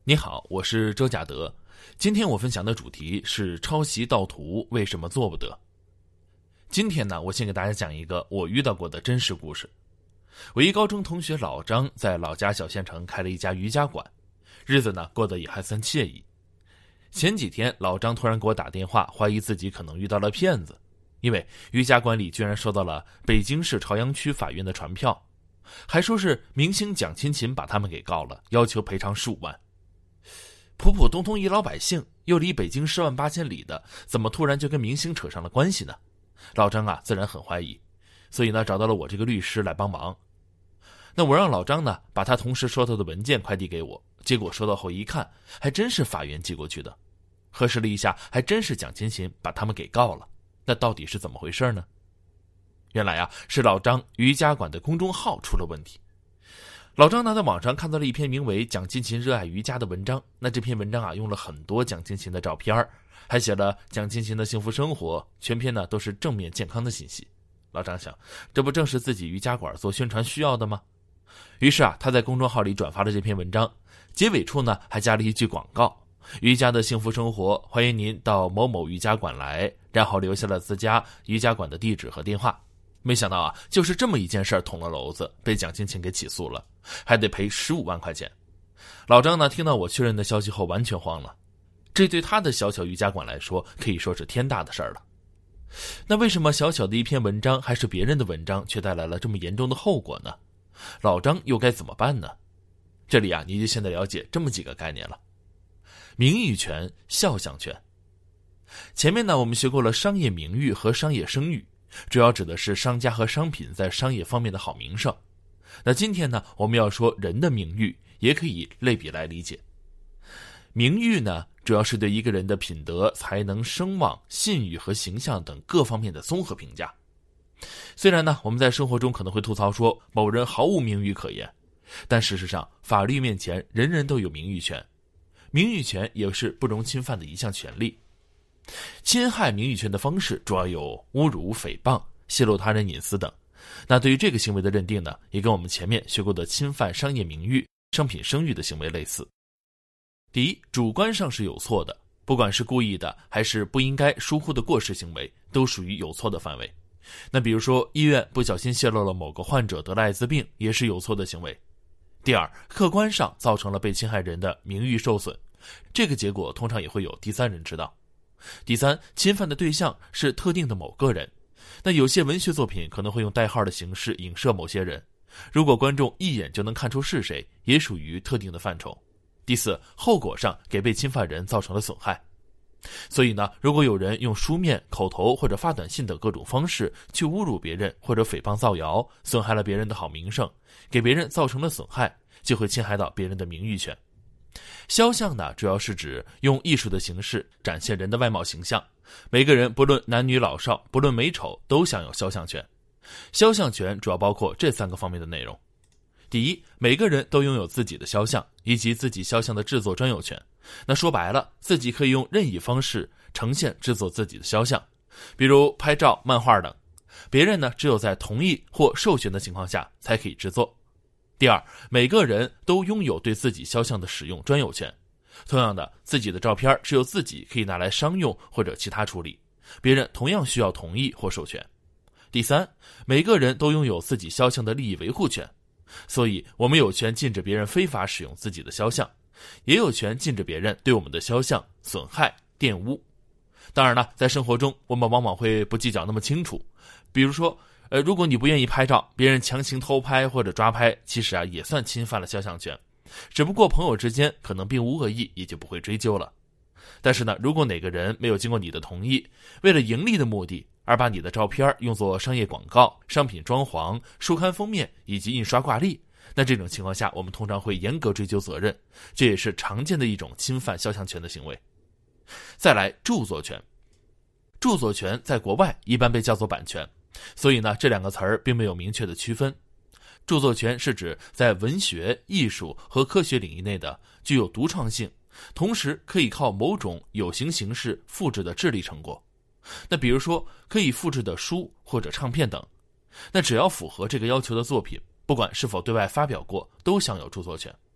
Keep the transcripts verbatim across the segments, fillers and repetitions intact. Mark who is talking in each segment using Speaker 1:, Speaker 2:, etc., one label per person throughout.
Speaker 1: 你好，我是周甲德。今天我分享的主题是抄袭盗图为什么做不得。今天呢，我先给大家讲一个我遇到过的真实故事。我一高中同学老张在老家小县城开了一家瑜伽馆，日子呢过得也还算惬意。前几天老张突然给我打电话，怀疑自己可能遇到了骗子，因为瑜伽馆里居然收到了北京市朝阳区法院的传票，还说是明星蒋勤勤把他们给告了，要求赔偿十五万。普普通通一老百姓，又离北京十万八千里的，怎么突然就跟明星扯上了关系呢？老张啊，自然很怀疑，所以呢，找到了我这个律师来帮忙。那我让老张呢，把他同时收到的文件快递给我，结果收到后一看，还真是法院寄过去的。核实了一下，还真是蒋勤勤把他们给告了。那到底是怎么回事呢？原来啊，是老张瑜伽馆的公众号出了问题。老张呢在网上看到了一篇名为《蒋勤勤热爱瑜伽》的文章，那这篇文章啊用了很多蒋勤勤的照片，还写了蒋勤勤的幸福生活，全篇呢都是正面健康的信息。老张想，这不正是自己瑜伽馆做宣传需要的吗？于是啊，他在公众号里转发了这篇文章，结尾处呢还加了一句广告：瑜伽的幸福生活，欢迎您到某某瑜伽馆来，然后留下了自家瑜伽馆的地址和电话。没想到啊，就是这么一件事儿捅了娄子，被蒋勤勤给起诉了，还得赔十五万块钱。老张呢，听到我确认的消息后完全慌了，这对他的小小瑜伽馆来说可以说是天大的事儿了。那为什么小小的一篇文章还是别人的文章，却带来了这么严重的后果呢？老张又该怎么办呢？这里啊，你就现在了解这么几个概念了：名誉权、肖像权。前面呢，我们学过了商业名誉和商业声誉，主要指的是商家和商品在商业方面的好名声。那今天呢，我们要说人的名誉，也可以类比来理解。名誉呢，主要是对一个人的品德、才能、声望、信誉和形象等各方面的综合评价。虽然呢，我们在生活中可能会吐槽说某人毫无名誉可言，但事实上，法律面前人人都有名誉权，名誉权也是不容侵犯的一项权利。侵害名誉权的方式主要有侮辱、诽谤、泄露他人隐私等。那对于这个行为的认定呢，也跟我们前面学过的侵犯商业名誉、商品声誉的行为类似。第一，主观上是有错的，不管是故意的还是不应该疏忽的过失行为，都属于有错的范围。那比如说医院不小心泄露了某个患者得了艾滋病，也是有错的行为。第二，客观上造成了被侵害人的名誉受损，这个结果通常也会有第三人知道。第三，侵犯的对象是特定的某个人，那有些文学作品可能会用代号的形式影射某些人，如果观众一眼就能看出是谁，也属于特定的范畴。第四，后果上给被侵犯人造成了损害。所以呢，如果有人用书面、口头或者发短信等各种方式去侮辱别人或者诽谤造谣，损害了别人的好名声，给别人造成了损害，就会侵害到别人的名誉权。肖像呢，主要是指用艺术的形式展现人的外貌形象，每个人不论男女老少，不论美丑，都享有肖像权。肖像权主要包括这三个方面的内容。第一，每个人都拥有自己的肖像以及自己肖像的制作专有权。那说白了，自己可以用任意方式呈现制作自己的肖像，比如拍照、漫画等，别人呢只有在同意或授权的情况下才可以制作。第二，每个人都拥有对自己肖像的使用专有权。同样的，自己的照片只有自己可以拿来商用或者其他处理，别人同样需要同意或授权。第三，每个人都拥有自己肖像的利益维护权，所以我们有权禁止别人非法使用自己的肖像，也有权禁止别人对我们的肖像损害、玷污。当然了，在生活中我们往往会不计较那么清楚，比如说呃，如果你不愿意拍照，别人强行偷拍或者抓拍，其实啊也算侵犯了肖像权，只不过朋友之间可能并无恶意，也就不会追究了。但是呢，如果哪个人没有经过你的同意，为了盈利的目的而把你的照片用作商业广告、商品装潢、书刊封面以及印刷挂历，那这种情况下我们通常会严格追究责任，这也是常见的一种侵犯肖像权的行为。再来，著作权。著作权在国外一般被叫做版权，所以呢，这两个词儿并没有明确的区分。著作权是指在文学、艺术和科学领域内的具有独创性，同时可以靠某种有形形式复制的智力成果。那比如说可以复制的书或者唱片等，那只要符合这个要求的作品，不管是否对外发表过，都享有著作权。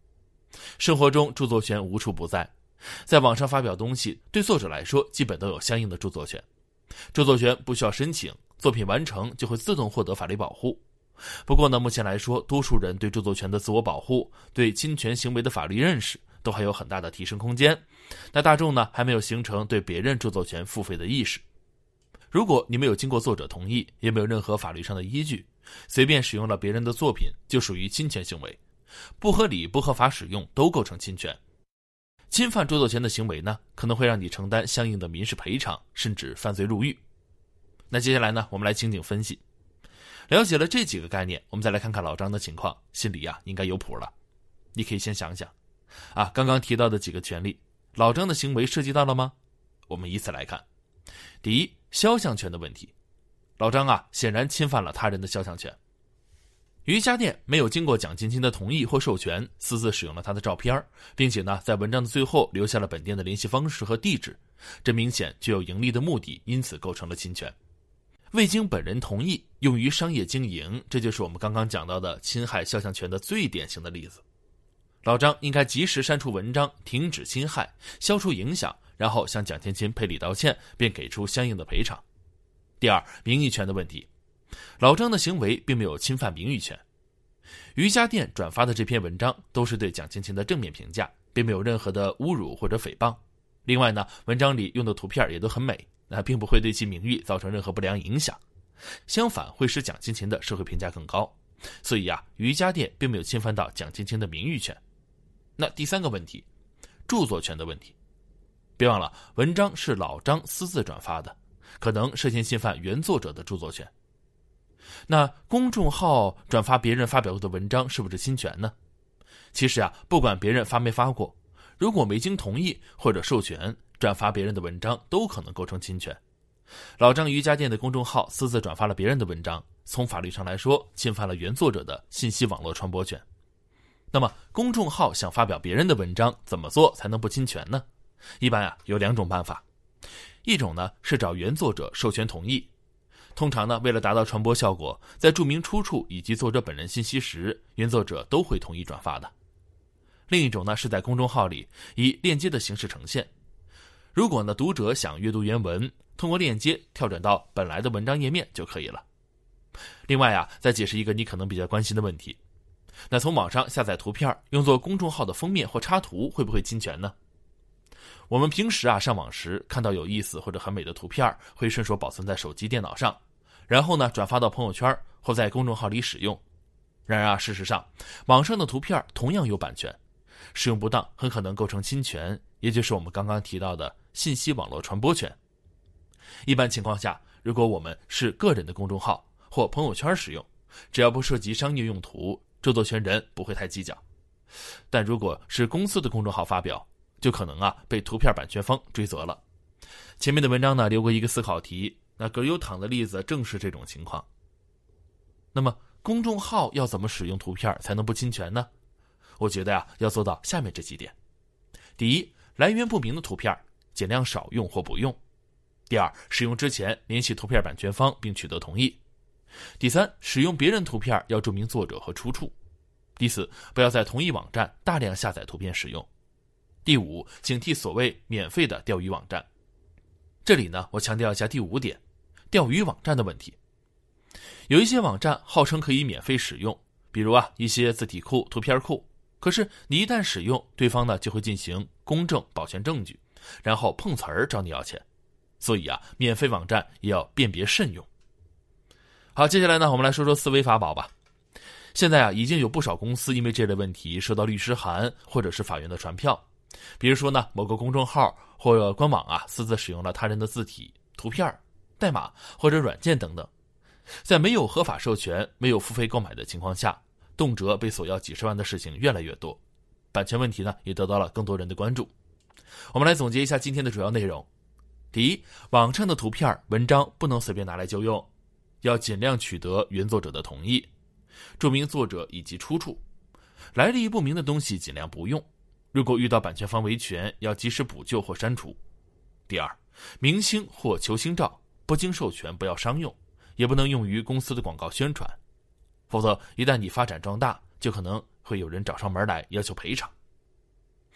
Speaker 1: 生活中著作权无处不在，在网上发表东西，对作者来说基本都有相应的著作权。著作权不需要申请，作品完成就会自动获得法律保护。不过呢，目前来说，多数人对著作权的自我保护，对侵权行为的法律认识都还有很大的提升空间。那大众呢，还没有形成对别人著作权付费的意识。如果你没有经过作者同意，也没有任何法律上的依据，随便使用了别人的作品，就属于侵权行为。不合理、不合法使用都构成侵权。侵犯著作权的行为呢，可能会让你承担相应的民事赔偿，甚至犯罪入狱。那接下来呢，我们来情景分析。了解了这几个概念，我们再来看看老张的情况，心里啊应该有谱了。你可以先想想啊，刚刚提到的几个权利，老张的行为涉及到了吗？我们依次来看。第一，肖像权的问题。老张啊，显然侵犯了他人的肖像权。瑜伽店没有经过蒋勤勤的同意或授权，私自使用了他的照片，并且呢，在文章的最后留下了本店的联系方式和地址，这明显具有盈利的目的，因此构成了侵权。未经本人同意用于商业经营，这就是我们刚刚讲到的侵害肖像权的最典型的例子。老张应该及时删除文章，停止侵害，消除影响，然后向蒋勤勤赔礼道歉，并给出相应的赔偿。第二，名誉权的问题。老张的行为并没有侵犯名誉权。瑜伽店转发的这篇文章都是对蒋勤勤的正面评价，并没有任何的侮辱或者诽谤。另外呢，文章里用的图片也都很美，那并不会对其名誉造成任何不良影响，相反会使蒋勤勤的社会评价更高。所以啊，瑜伽店并没有侵犯到蒋勤勤的名誉权。那第三个问题，著作权的问题。别忘了，文章是老张私自转发的，可能涉嫌侵犯原作者的著作权。那公众号转发别人发表过的文章是不是侵权呢？其实啊，不管别人发没发过，如果没经同意或者授权转发别人的文章，都可能构成侵权。老张瑜伽店的公众号私自转发了别人的文章，从法律上来说，侵犯了原作者的信息网络传播权。那么公众号想发表别人的文章，怎么做才能不侵权呢？一般啊，有两种办法。一种呢是找原作者授权同意，通常呢为了达到传播效果，在注明出处以及作者本人信息时，原作者都会同意转发的。另一种呢是在公众号里以链接的形式呈现，如果呢读者想阅读原文，通过链接跳转到本来的文章页面就可以了。另外啊，再解释一个你可能比较关心的问题，那从网上下载图片用作公众号的封面或插图会不会侵权呢？我们平时啊上网时看到有意思或者很美的图片，会顺手保存在手机电脑上，然后呢转发到朋友圈或在公众号里使用。然而啊，事实上网上的图片同样有版权，使用不当很可能构成侵权，也就是我们刚刚提到的信息网络传播权。一般情况下，如果我们是个人的公众号或朋友圈使用，只要不涉及商业用途，著作权人不会太计较。但如果是公司的公众号发表，就可能啊被图片版权方追责了。前面的文章呢留过一个思考题，那葛优躺的例子正是这种情况。那么公众号要怎么使用图片才能不侵权呢？我觉得呀、啊、要做到下面这几点。第一，来源不明的图片尽量少用或不用。第二，使用之前联系图片版权方并取得同意。第三，使用别人图片要注明作者和出处。第四，不要在同一网站大量下载图片使用。第五，警惕所谓免费的钓鱼网站。这里呢，我强调一下第五点，钓鱼网站的问题。有一些网站号称可以免费使用，比如啊一些字体库、图片库，可是你一旦使用，对方呢就会进行公证保全证据，然后碰瓷儿找你要钱。所以啊，免费网站也要辨别慎用。好，接下来呢，我们来说说思维法宝吧。现在啊，已经有不少公司因为这类问题收到律师函或者是法院的传票。比如说呢，某个公众号或者官网啊，私自使用了他人的字体、图片、代码或者软件等等，在没有合法授权、没有付费购买的情况下，动辄被索要几十万的事情越来越多，版权问题呢也得到了更多人的关注。我们来总结一下今天的主要内容。第一，网上的图片、文章不能随便拿来就用，要尽量取得原作者的同意，注明作者以及出处，来历不明的东西尽量不用。如果遇到版权方维权，要及时补救或删除。第二，明星或球星照不经授权不要商用，也不能用于公司的广告宣传，否则一旦你发展壮大，就可能会有人找上门来要求赔偿。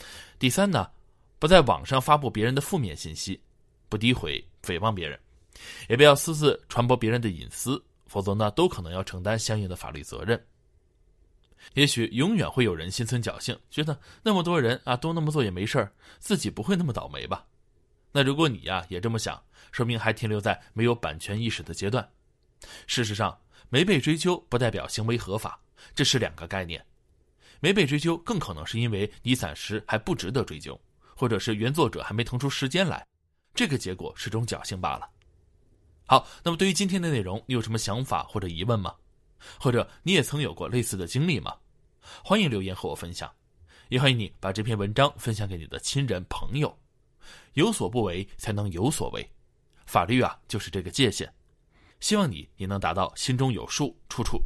Speaker 1: 第三呢，不在网上发布别人的负面信息，不诋毁诽谤别人，也不要私自传播别人的隐私，否则呢都可能要承担相应的法律责任。也许永远会有人心存侥幸，觉得那么多人啊都那么做也没事儿，自己不会那么倒霉吧。那如果你呀也这么想，说明还停留在没有版权意识的阶段。事实上，没被追究不代表行为合法，这是两个概念。没被追究更可能是因为你暂时还不值得追究，或者是原作者还没腾出时间来，这个结果是种侥幸罢了。好，那么对于今天的内容，你有什么想法或者疑问吗？或者你也曾有过类似的经历吗？欢迎留言和我分享，也欢迎你把这篇文章分享给你的亲人朋友。有所不为才能有所为，法律啊就是这个界限，希望你也能达到心中有数，处处